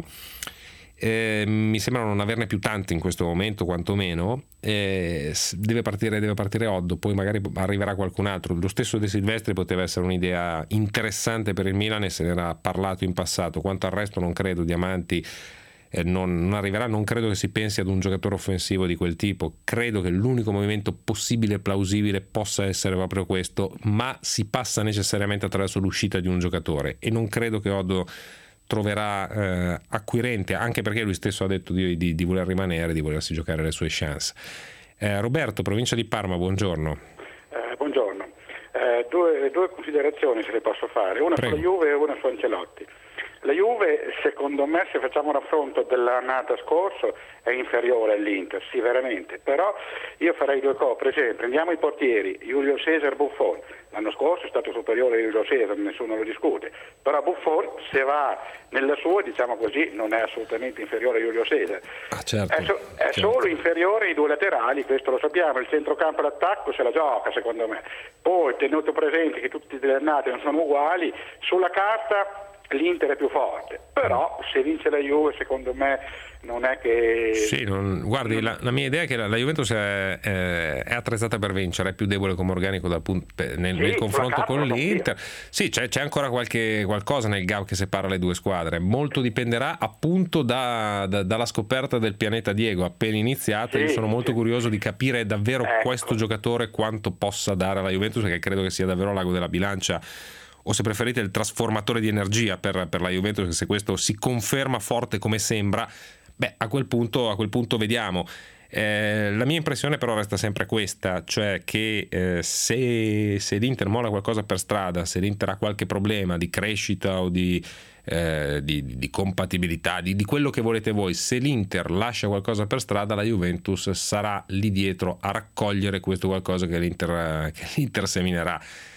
eh, mi sembrano non averne più tanti in questo momento, quantomeno eh, deve partire deve partire Oddo, poi magari arriverà qualcun altro. Lo stesso De Silvestri poteva essere un'idea interessante per il Milan e se ne era parlato in passato. Quanto al resto non credo, Diamanti Non, non arriverà, non credo che si pensi ad un giocatore offensivo di quel tipo, credo che l'unico movimento possibile e plausibile possa essere proprio questo, ma si passa necessariamente attraverso l'uscita di un giocatore e non credo che Oddo troverà eh, acquirente, anche perché lui stesso ha detto di, di, di voler rimanere, di volersi giocare le sue chance. eh, Roberto, provincia di Parma, buongiorno. Eh, buongiorno, eh, due, due considerazioni se le posso fare, una Prego. sulla Juve e una su Ancelotti. La Juve, secondo me, se facciamo un raffronto dell'annata scorsa, è inferiore all'Inter, sì veramente, però io farei due cose, per esempio, prendiamo i portieri, Julio Cesar, Buffon, l'anno scorso è stato superiore a Julio Cesar, nessuno lo discute, però Buffon se va nella sua, diciamo così, non è assolutamente inferiore a Julio Cesar, ah, certo, è, so- è certo. solo inferiore ai due laterali, questo lo sappiamo, il centrocampo e l'attacco se la gioca secondo me, poi tenuto presente che tutti le annate non sono uguali, sulla carta l'Inter è più forte, però se vince la Juve secondo me non è che... Sì, non, guardi, la, la mia idea è che la, la Juventus è, è, è attrezzata per vincere, è più debole come organico dal punto, nel, sì, nel confronto carta, con l'Inter. Sì, c'è, c'è ancora qualche, qualcosa nel gap che separa le due squadre. Molto dipenderà appunto da, da, dalla scoperta del pianeta Diego appena iniziata. Sì, io sono molto sì. curioso di capire davvero ecco. questo giocatore quanto possa dare alla Juventus, perché credo che sia davvero l'ago della bilancia, o se preferite il trasformatore di energia per, per la Juventus, che se questo si conferma forte come sembra, beh a quel punto, a quel punto vediamo. Eh, la mia impressione però resta sempre questa, cioè che eh, se, se l'Inter molla qualcosa per strada, se l'Inter ha qualche problema di crescita o di, eh, di, di compatibilità, di, di quello che volete voi, se l'Inter lascia qualcosa per strada, la Juventus sarà lì dietro a raccogliere questo qualcosa che l'Inter, che l'Inter seminerà.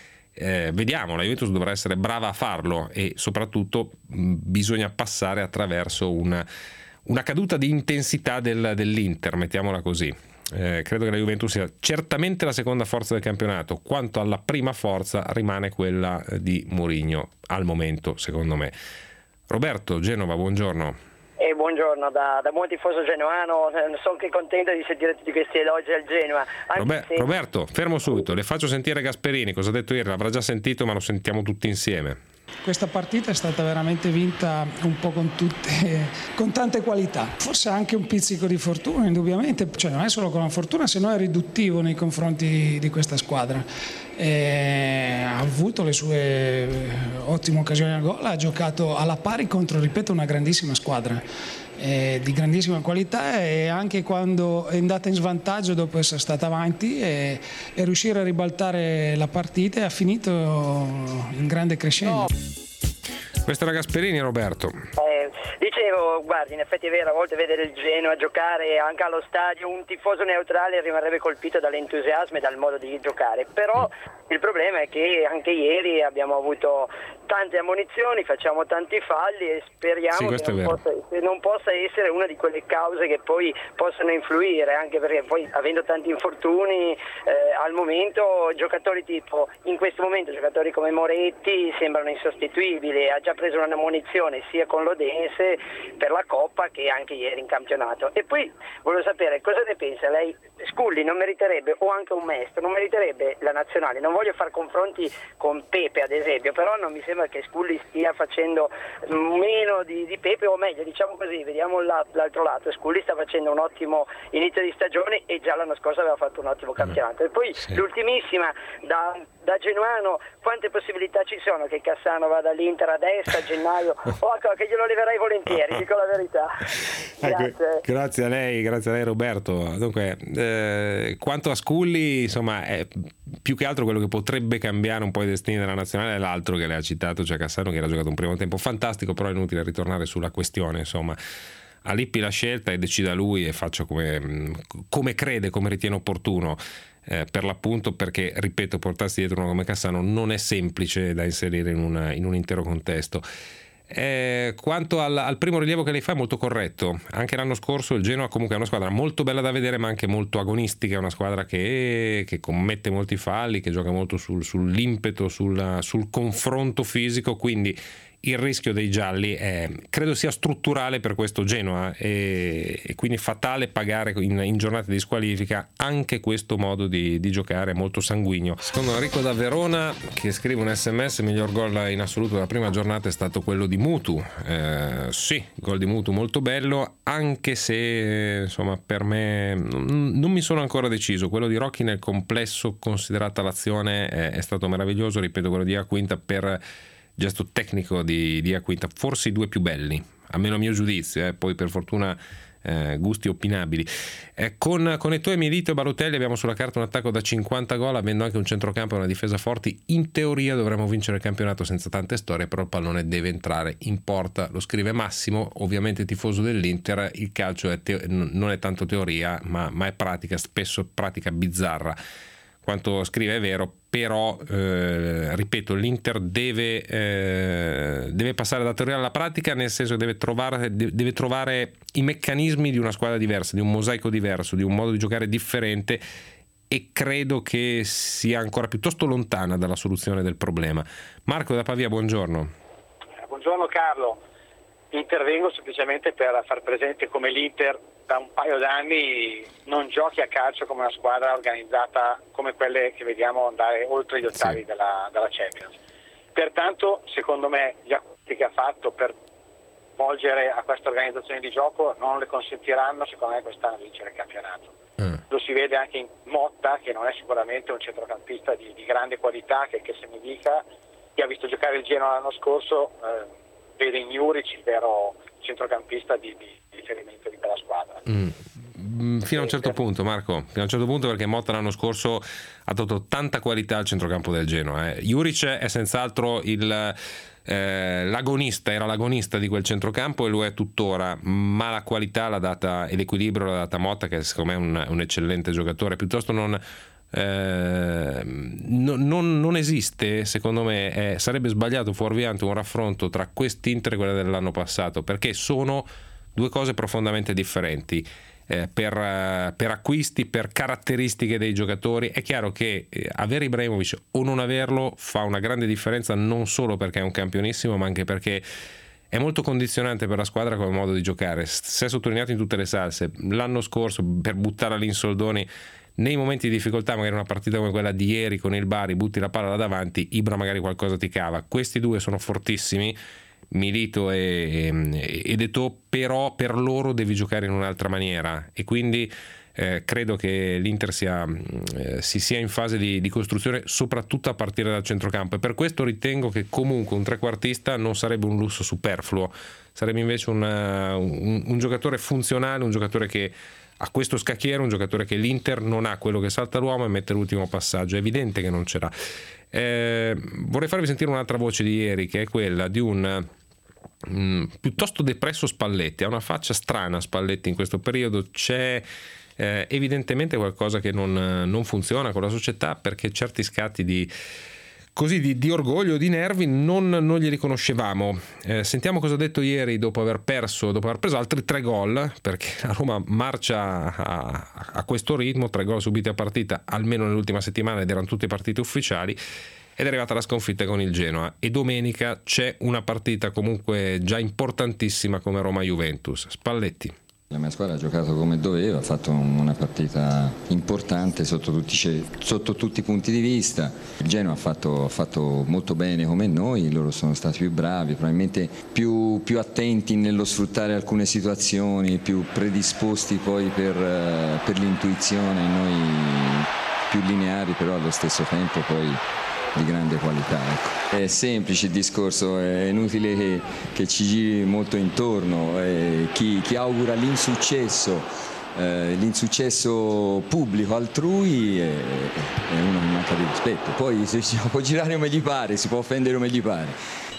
Eh, vediamo, la Juventus dovrà essere brava a farlo e soprattutto mh, bisogna passare attraverso una, una caduta di intensità del, dell'Inter, mettiamola così. Eh, credo che la Juventus sia certamente la seconda forza del campionato, quanto alla prima forza rimane quella di Mourinho al momento, secondo me. Roberto, Genova, buongiorno. Eh, E buongiorno da, da buon tifoso genoano, sono che contento di sentire tutti questi elogi al Genoa. Robert, se... Roberto, fermo subito, le faccio sentire Gasperini, cosa ha detto ieri, l'avrà già sentito ma lo sentiamo tutti insieme. Questa partita è stata veramente vinta un po' con tutte, con tante qualità, forse anche un pizzico di fortuna indubbiamente, cioè non è solo con la fortuna, se no è riduttivo nei confronti di questa squadra. E ha avuto le sue ottime occasioni al gol, ha giocato alla pari contro, ripeto, una grandissima squadra eh, di grandissima qualità, e anche quando è andata in svantaggio dopo essere stata avanti e, e riuscire a ribaltare la partita, e ha finito in grande crescendo. Questo era Gasperini, Roberto. Eh, dicevo, guardi, in effetti è vero, a volte vedere il Genoa giocare anche allo stadio, un tifoso neutrale rimarrebbe colpito dall'entusiasmo e dal modo di giocare, però il problema è che anche ieri abbiamo avuto tante ammonizioni, facciamo tanti falli e speriamo sì, che non possa, non possa essere una di quelle cause che poi possono influire, anche perché poi avendo tanti infortuni eh, al momento giocatori tipo, in questo momento giocatori come Moretti sembrano insostituibili, ha già preso una munizione sia con l'Odense per la Coppa che anche ieri in campionato. E poi volevo sapere cosa ne pensa lei. Scully non meriterebbe, o anche un Maestro, non meriterebbe la nazionale. Non voglio fare confronti con Pepe ad esempio, però non mi sembra che Scully stia facendo meno di, di Pepe, o meglio, diciamo così, vediamo l'altro lato. Scully sta facendo un ottimo inizio di stagione e già l'anno scorso aveva fatto un ottimo campionato. E poi sì. l'ultimissima, da, da genuano, quante possibilità ci sono che Cassano vada all'Inter adesso a gennaio? Oh, che glielo leverei volentieri, dico la verità. Grazie. Grazie a lei, grazie a lei Roberto. Dunque, eh, quanto a Scully, insomma, è più che altro quello che potrebbe cambiare un po' i destini della nazionale è l'altro che lei ha citato, cioè Cassano, che era giocato un primo tempo fantastico, però è inutile ritornare sulla questione, insomma. A Lippi la scelta e decida lui e faccia come, come crede, come ritiene opportuno. Eh, per l'appunto, perché ripeto, portarsi dietro uno come Cassano non è semplice da inserire in, una, in un intero contesto. Eh, quanto al, al primo rilievo che lei fa è molto corretto. Anche l'anno scorso il Genoa comunque è una squadra molto bella da vedere, ma anche molto agonistica, è una squadra che, che commette molti falli, che gioca molto sul, sull'impeto, sul, sul confronto fisico, quindi il rischio dei gialli è, credo sia strutturale per questo Genoa, e, e quindi fatale pagare in, in giornate di squalifica anche questo modo di, di giocare molto sanguigno. Secondo Enrico da Verona, che scrive un sms, il miglior gol in assoluto della prima giornata è stato quello di Mutu. Eh, sì, gol di Mutu molto bello, anche se insomma per me non, non mi sono ancora deciso. Quello di Rocchi nel complesso, considerata l'azione, è, è stato meraviglioso. Ripeto, quello di Acquinta per gesto tecnico di, di Acquinta, forse i due più belli, almeno a mio giudizio, eh. Poi per fortuna eh, gusti opinabili. Eh, con, con Eto'o, Milito e Balotelli abbiamo sulla carta un attacco da cinquanta gol, avendo anche un centrocampo e una difesa forti. In teoria dovremmo vincere il campionato senza tante storie, però il pallone deve entrare in porta, lo scrive Massimo, ovviamente tifoso dell'Inter. Il calcio è teo- non è tanto teoria, ma, ma è pratica, spesso pratica bizzarra. Quanto scrive è vero, però eh, ripeto, l'Inter deve, eh, deve passare da teoria alla pratica, nel senso che deve trovare, deve trovare i meccanismi di una squadra diversa, di un mosaico diverso, di un modo di giocare differente, e credo che sia ancora piuttosto lontana dalla soluzione del problema. Marco da Pavia, buongiorno. Buongiorno Carlo, intervengo semplicemente per far presente come l'Inter da un paio d'anni non giochi a calcio come una squadra organizzata come quelle che vediamo andare oltre gli ottavi sì. della, della Champions. Pertanto, secondo me, gli acquisti che ha fatto per volgere a questa organizzazione di gioco non le consentiranno, secondo me, quest'anno di vincere il campionato. Mm. Lo si vede anche in Motta, che non è sicuramente un centrocampista di, di grande qualità, che, che se mi dica, chi ha visto giocare il Genoa l'anno scorso, eh, vede in Juric il vero centrocampista di, di riferimento di quella squadra. Mm. Fino a un certo punto, Marco, fino a un certo punto, perché Motta l'anno scorso ha dato tanta qualità al centrocampo del Genoa. Eh. Juric è senz'altro il eh, l'agonista, era l'agonista di quel centrocampo e lo è tuttora, ma la qualità l'ha data e l'equilibrio l'ha data Motta, che secondo me è un, un eccellente giocatore. Piuttosto non Eh, no, non, non esiste, secondo me, eh, sarebbe sbagliato fuorviante un raffronto tra quest'Inter e quella dell'anno passato, perché sono due cose profondamente differenti, eh, per, uh, per acquisti, per caratteristiche dei giocatori. È chiaro che eh, avere Ibrahimovic o non averlo fa una grande differenza, non solo perché è un campionissimo, ma anche perché è molto condizionante per la squadra come modo di giocare. Si è sottolineato in tutte le salse. L'anno scorso, per buttare lì in soldoni, nei momenti di difficoltà, magari una partita come quella di ieri con il Bari, butti la palla da davanti, Ibra magari qualcosa ti cava. Questi due sono fortissimi, Milito e, ed Eto'o, però per loro devi giocare in un'altra maniera, e quindi eh, credo che l'Inter sia, eh, si sia in fase di, di costruzione, soprattutto a partire dal centrocampo, e per questo ritengo che comunque un trequartista non sarebbe un lusso superfluo, sarebbe invece un, un, un giocatore funzionale, un giocatore che ha questo scacchiere, un giocatore che l'Inter non ha, quello che salta l'uomo e mette l'ultimo passaggio. È evidente che non ce l'ha. Eh, vorrei farvi sentire un'altra voce di ieri, che è quella di un mh, piuttosto depresso Spalletti. Ha una faccia strana Spalletti in questo periodo, c'è eh, evidentemente qualcosa che non, non funziona con la società, perché certi scatti di così di, di orgoglio, di nervi non, non li riconoscevamo. Eh, sentiamo cosa ha detto ieri dopo aver perso, dopo aver preso altri tre gol, perché la Roma marcia a, a questo ritmo, tre gol subiti a partita almeno nell'ultima settimana, ed erano tutte partite ufficiali, ed è arrivata la sconfitta con il Genoa, e domenica c'è una partita comunque già importantissima come Roma-Juventus. Spalletti. La mia squadra ha giocato come doveva, ha fatto una partita importante sotto tutti, sotto tutti i punti di vista. Il Genoa ha fatto, ha fatto molto bene come noi, loro sono stati più bravi, probabilmente più, più attenti nello sfruttare alcune situazioni, più predisposti poi per, per l'intuizione, noi più lineari, però allo stesso tempo poi di grande qualità. Ecco. È semplice il discorso, è inutile che, che ci giri molto intorno. Eh, chi, chi augura l'insuccesso, eh, l'insuccesso pubblico altrui è, è uno che manca di rispetto. Poi si, si può girare come gli pare, si può offendere come gli pare.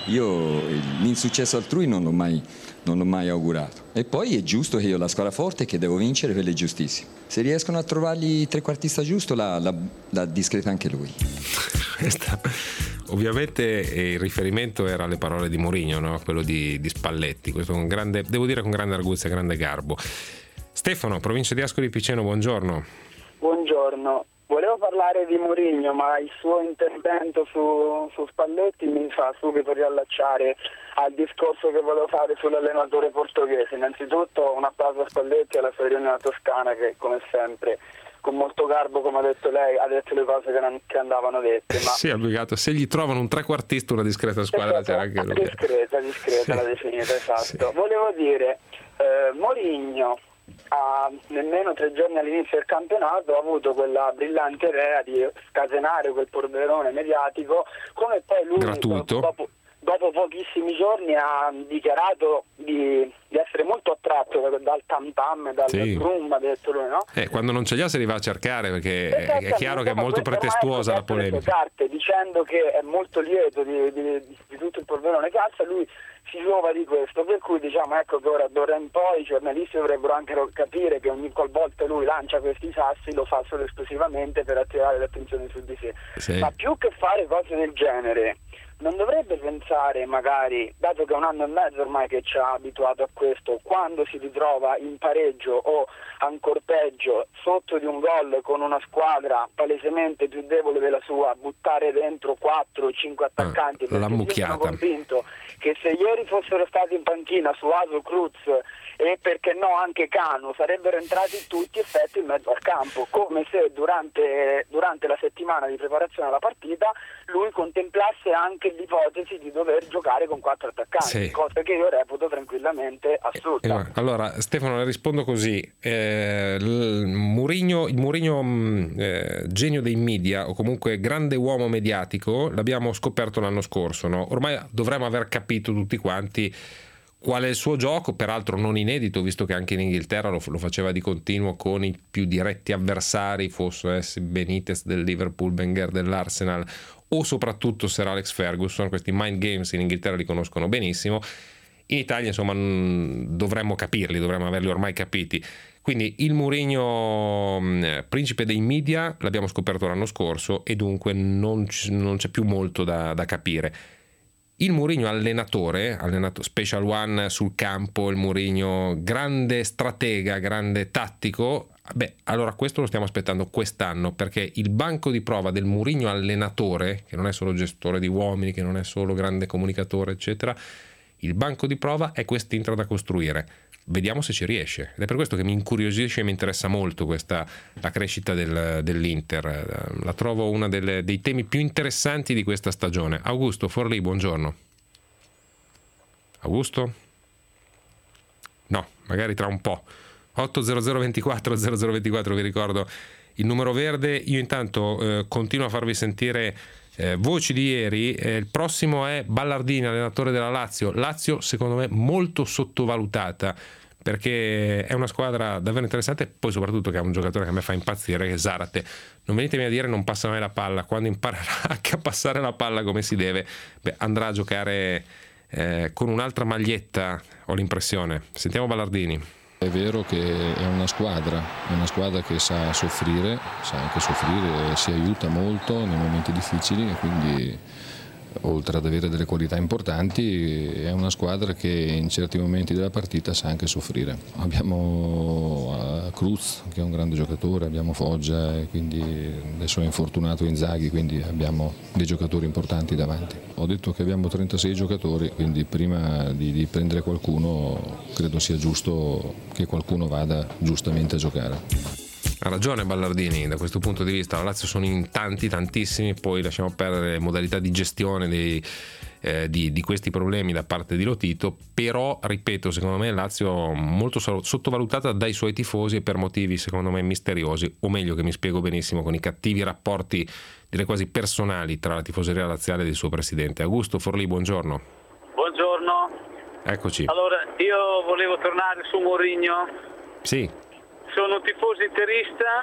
Io l'insuccesso altrui non l'ho mai, non l'ho mai augurato. E poi è giusto che io ho la squadra forte e che devo vincere, quello è giustissimo. Se riescono a trovargli il trequartista giusto, la, la, la discreta anche lui. Questa, ovviamente il riferimento era alle parole di Mourinho, no? Quello di, di Spalletti, questo con grande, devo dire con grande arguzia e grande garbo. Stefano, provincia di Ascoli Piceno, buongiorno. Buongiorno, volevo parlare di Mourinho, ma il suo intervento su, su Spalletti mi fa subito riallacciare al discorso che volevo fare sull'allenatore portoghese. Innanzitutto un applauso a Spalletti e alla sua riunione toscana, che come sempre con molto garbo, come ha detto lei, ha detto le cose che, non, che andavano dette. Ma sì, obbligato. Se gli trovano un trequartista, una discreta squadra, c'era anche lui. Discreta, discreta, sì. La definita, esatto. Sì. Volevo dire, eh, Mourinho a nemmeno tre giorni all'inizio del campionato ha avuto quella brillante idea di scatenare quel polverone mediatico, come poi lui gratuito. Dopo, dopo pochissimi giorni ha dichiarato di, di essere molto attratto dal tam tam, dal sì. brum, ha detto lui, no? Eh, quando non ce li ha se li va a cercare, perché è chiaro che è molto pretestuosa la polemica. Carte, dicendo che è molto lieto di, di, di tutto il polverone che alza, lui si giova di questo, per cui diciamo ecco che ora d'ora in poi i giornalisti dovrebbero anche capire che ogni qualvolta lui lancia questi sassi lo fa solo esclusivamente per attirare l'attenzione su di sé. Sì. Ma più che fare cose del genere non dovrebbe pensare, magari, dato che è un anno e mezzo ormai che ci ha abituato a questo, quando si ritrova in pareggio o ancor peggio sotto di un gol con una squadra palesemente più debole della sua, buttare dentro quattro o cinque attaccanti, ah, perché io sono convinto che se ieri fossero stati in panchina Suaso, Cruz e perché no anche Canu, sarebbero entrati tutti effetti in mezzo al campo, come se durante, durante la settimana di preparazione alla partita lui contemplasse anche l'ipotesi di dover giocare con quattro attaccanti, sì. Cosa che io reputo tranquillamente assurda. Eh, allora Stefano, le rispondo così. eh, il Mourinho, il Mourinho eh, genio dei media, o comunque grande uomo mediatico, l'abbiamo scoperto l'anno scorso, no? Ormai dovremmo aver capito tutti quanti qual è il suo gioco, peraltro non inedito, visto che anche in Inghilterra lo, lo faceva di continuo con i più diretti avversari, fosse Benitez del Liverpool, Wenger dell'Arsenal o soprattutto Sir Alex Ferguson. Questi mind games in Inghilterra li conoscono benissimo, in Italia insomma dovremmo capirli, dovremmo averli ormai capiti. Quindi il Mourinho principe dei media l'abbiamo scoperto l'anno scorso e dunque non, c- non c'è più molto da, da capire. Il Mourinho allenatore, allenato special one sul campo, il Mourinho grande stratega, grande tattico, beh, allora questo lo stiamo aspettando quest'anno, perché il banco di prova del Mourinho allenatore, che non è solo gestore di uomini, che non è solo grande comunicatore, eccetera, Il banco di prova è quest'Inter da costruire. Vediamo se ci riesce. Ed è per questo che mi incuriosisce e mi interessa molto questa, la crescita del, dell'Inter. La trovo uno dei temi più interessanti di questa stagione. Augusto Forlì, buongiorno. Augusto? No, magari tra un po'. otto zero zero ventiquattro zero zero ventiquattro, vi ricordo il numero verde. Io intanto eh, continuo a farvi sentire eh, voci di ieri. Eh, il prossimo è Ballardini, allenatore della Lazio. Lazio secondo me molto sottovalutata, perché è una squadra davvero interessante, e poi soprattutto che ha un giocatore che a me fa impazzire, che è Zarate. Non venitemi a dire non passa mai la palla. Quando imparerà anche a passare la palla come si deve, beh, andrà a giocare eh, con un'altra maglietta, ho l'impressione. Sentiamo Ballardini. È vero che è una squadra, è una squadra che sa soffrire, sa anche soffrire, si aiuta molto nei momenti difficili, e quindi oltre ad avere delle qualità importanti è una squadra che in certi momenti della partita sa anche soffrire. Abbiamo Cruz, che è un grande giocatore, abbiamo Foggia, e quindi adesso è infortunato Inzaghi, quindi abbiamo dei giocatori importanti davanti. Ho detto che abbiamo trentasei giocatori, quindi prima di, di prendere qualcuno credo sia giusto che qualcuno vada giustamente a giocare. Ha ragione Ballardini da questo punto di vista. La Lazio sono in tanti, tantissimi, poi lasciamo perdere le modalità di gestione dei, eh, di, di questi problemi da parte di Lotito, però ripeto, secondo me Lazio molto sottovalutata dai suoi tifosi e per motivi secondo me misteriosi, o meglio, che mi spiego benissimo, con i cattivi rapporti direi quasi personali tra la tifoseria laziale e il suo presidente. Augusto Forlì, buongiorno. Buongiorno. Eccoci. Allora, io volevo tornare su Mourinho. Sì. Sono un tifoso interista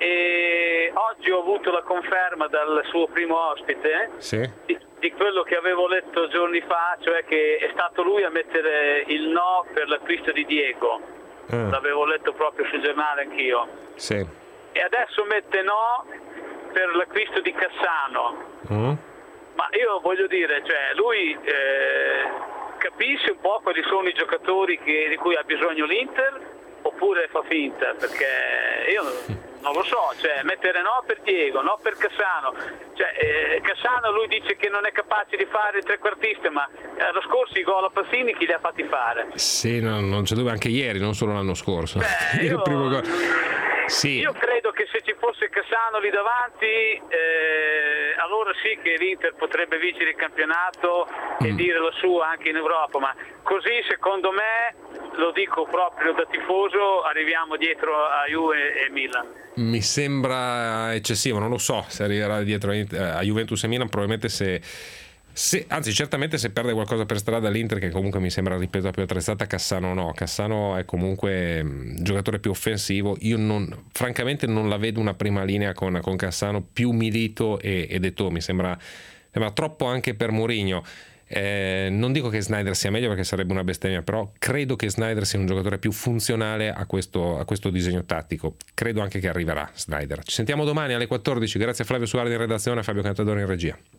e oggi ho avuto la conferma dal suo primo ospite sì. di, di quello che avevo letto giorni fa, cioè che è stato lui a mettere il no per l'acquisto di Diego. Mm. L'avevo letto proprio sul giornale anch'io. Sì. E adesso mette no per l'acquisto di Cassano. Mm. Ma io voglio dire, cioè lui eh, capisce un po' quali sono i giocatori che, di cui ha bisogno l'Inter, oppure fa finta, perché io non lo so, cioè mettere no per Diego, no per Cassano, cioè eh, Cassano lui dice che non è capace di fare il trequartista, ma l'anno scorso i gol a Passini chi li ha fatti fare? Sì, no, non c'è dubbio, anche ieri, non solo l'anno scorso. Beh, io, il primo gol. Sì. Io credo che se ci fosse Cassano lì davanti, eh, allora sì che l'Inter potrebbe vincere il campionato e mm. dire la sua anche in Europa, ma così secondo me, lo dico proprio da tifoso, arriviamo dietro a Juve e Milan. Mi sembra eccessivo, non lo so se arriverà dietro a Juventus e Milan, probabilmente se, se anzi certamente se perde qualcosa per strada l'Inter, che comunque mi sembra, ripeto, più attrezzata. Cassano no, Cassano è comunque un giocatore più offensivo. Io non, francamente non la vedo una prima linea con, con Cassano più Milito e, ed Eto'o, mi sembra, sembra troppo anche per Mourinho. Eh, non dico che Sneijder sia meglio perché sarebbe una bestemmia, però credo che Sneijder sia un giocatore più funzionale a questo, a questo disegno tattico. Credo anche che arriverà Sneijder. Ci sentiamo domani alle quattordici. Grazie a Flavio Suardi in redazione e a Fabio Cantadore in regia.